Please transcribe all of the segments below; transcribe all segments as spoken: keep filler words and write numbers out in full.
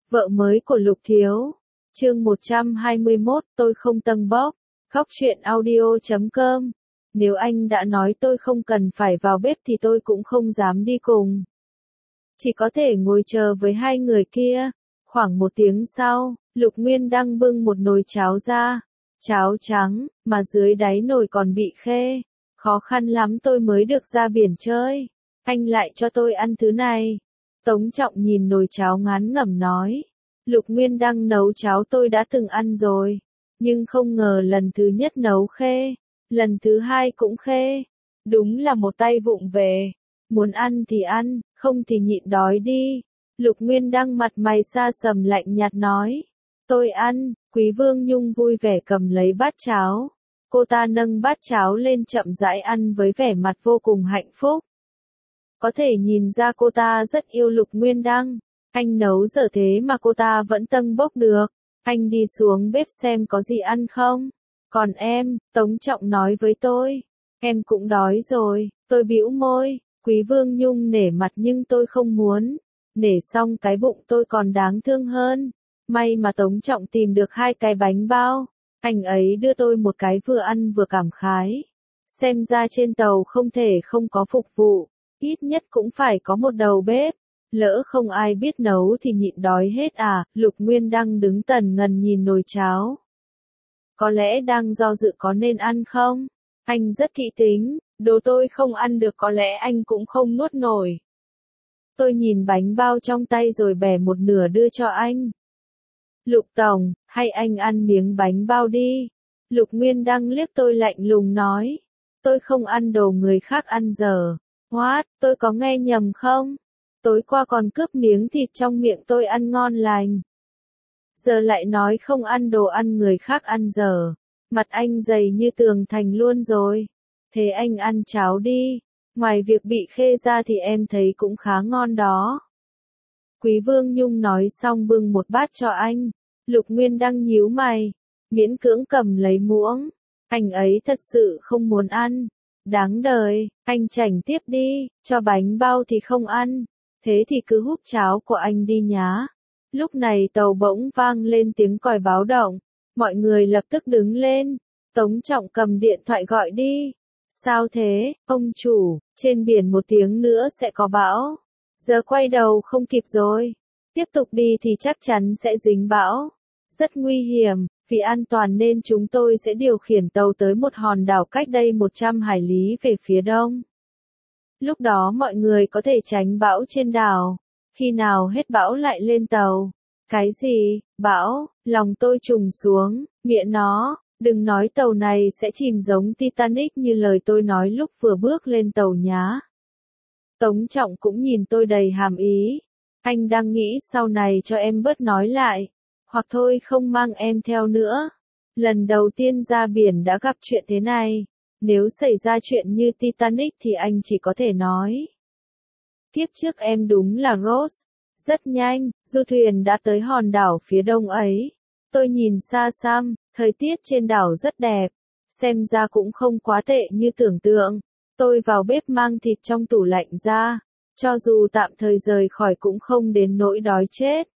Vợ mới của Lục Thiếu. Chương một trăm hai mươi mốt, tôi không tâng bốc. Khóc chuyện audio chấm com. Nếu anh đã nói tôi không cần phải vào bếp thì tôi cũng không dám đi cùng. Chỉ có thể ngồi chờ với hai người kia. Khoảng một tiếng sau, Lục Nguyên Đăng bưng một nồi cháo ra. Cháo trắng, mà dưới đáy nồi còn bị khê. Khó khăn lắm tôi mới được ra biển chơi. Anh lại cho tôi ăn thứ này. Tống Trọng nhìn nồi cháo ngán ngẩm nói. Lục Nguyên Đăng nấu cháo tôi đã từng ăn rồi. Nhưng không ngờ lần thứ nhất nấu khê. Lần thứ hai cũng khê. Đúng là một tay vụng về. Muốn ăn thì ăn, không thì nhịn đói đi. Lục Nguyên Đăng mặt mày xa sầm lạnh nhạt nói. Tôi ăn. Quý Vương Nhung vui vẻ cầm lấy bát cháo. Cô ta nâng bát cháo lên chậm rãi ăn với vẻ mặt vô cùng hạnh phúc. Có thể nhìn ra cô ta rất yêu Lục Nguyên Đăng. Anh nấu dở thế mà cô ta vẫn tâng bốc được. Anh đi xuống bếp xem có gì ăn không. Còn em, Tống Trọng nói với tôi. Em cũng đói rồi, tôi bĩu môi. Quý Vương Nhung nể mặt nhưng tôi không muốn. Nể xong cái bụng tôi còn đáng thương hơn. May mà Tống Trọng tìm được hai cái bánh bao. Anh ấy đưa tôi một cái vừa ăn vừa cảm khái. Xem ra trên tàu không thể không có phục vụ. Ít nhất cũng phải có một đầu bếp. Lỡ không ai biết nấu thì nhịn đói hết à. Lục Nguyên Đăng đứng tần ngần nhìn nồi cháo. Có lẽ đang do dự có nên ăn không? Anh rất kỹ tính. Đồ tôi không ăn được có lẽ anh cũng không nuốt nổi. Tôi nhìn bánh bao trong tay rồi bẻ một nửa đưa cho anh. Lục Tổng, hay anh ăn miếng bánh bao đi. Lục Nguyên Đăng liếc tôi lạnh lùng nói. Tôi không ăn đồ người khác ăn dở. What, tôi có nghe nhầm không? Tối qua còn cướp miếng thịt trong miệng tôi ăn ngon lành. Giờ lại nói không ăn đồ ăn người khác ăn dở. Mặt anh dày như tường thành luôn rồi. Thế anh ăn cháo đi. Ngoài việc bị khê ra thì em thấy cũng khá ngon đó. Quý Vương Nhung nói xong bưng một bát cho anh. Lục Nguyên Đăng nhíu mày. Miễn cưỡng cầm lấy muỗng. Anh ấy thật sự không muốn ăn. Đáng đời, anh chảnh tiếp đi. Cho bánh bao thì không ăn. Thế thì cứ húp cháo của anh đi nhá. Lúc này tàu bỗng vang lên tiếng còi báo động. Mọi người lập tức đứng lên. Tống Trọng cầm điện thoại gọi đi. Sao thế, ông chủ, trên biển một tiếng nữa sẽ có bão. Giờ quay đầu không kịp rồi. Tiếp tục đi thì chắc chắn sẽ dính bão. Rất nguy hiểm, vì an toàn nên chúng tôi sẽ điều khiển tàu tới một hòn đảo cách đây một trăm hải lý về phía đông. Lúc đó mọi người có thể tránh bão trên đảo. Khi nào hết bão lại lên tàu. Cái gì, bão, lòng tôi trùng xuống, miệng nó, đừng nói tàu này sẽ chìm giống Titanic như lời tôi nói lúc vừa bước lên tàu nhá. Tống Trọng cũng nhìn tôi đầy hàm ý. Anh đang nghĩ sau này cho em bớt nói lại. Hoặc thôi không mang em theo nữa. Lần đầu tiên ra biển đã gặp chuyện thế này. Nếu xảy ra chuyện như Titanic thì anh chỉ có thể nói. Kiếp trước em đúng là Rose. Rất nhanh, du thuyền đã tới hòn đảo phía đông ấy. Tôi nhìn xa xăm, thời tiết trên đảo rất đẹp. Xem ra cũng không quá tệ như tưởng tượng. Tôi vào bếp mang thịt trong tủ lạnh ra. Cho dù tạm thời rời khỏi cũng không đến nỗi đói chết.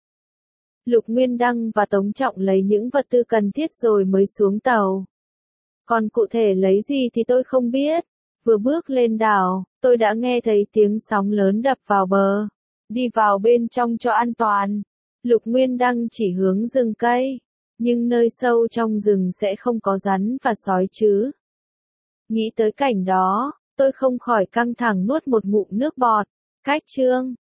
Lục Nguyên Đăng và Tống Trọng lấy những vật tư cần thiết rồi mới xuống tàu. Còn cụ thể lấy gì thì tôi không biết. Vừa bước lên đảo, tôi đã nghe thấy tiếng sóng lớn đập vào bờ. Đi vào bên trong cho an toàn. Lục Nguyên Đăng chỉ hướng rừng cây. Nhưng nơi sâu trong rừng sẽ không có rắn và sói chứ. Nghĩ tới cảnh đó, tôi không khỏi căng thẳng nuốt một ngụm nước bọt. Cách chương.